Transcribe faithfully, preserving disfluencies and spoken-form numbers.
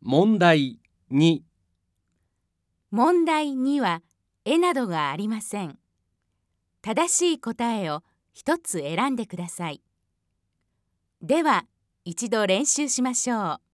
問題に。 問題には絵などがありません。正しい答えを一つ選んでください。では、一度練習しましょう。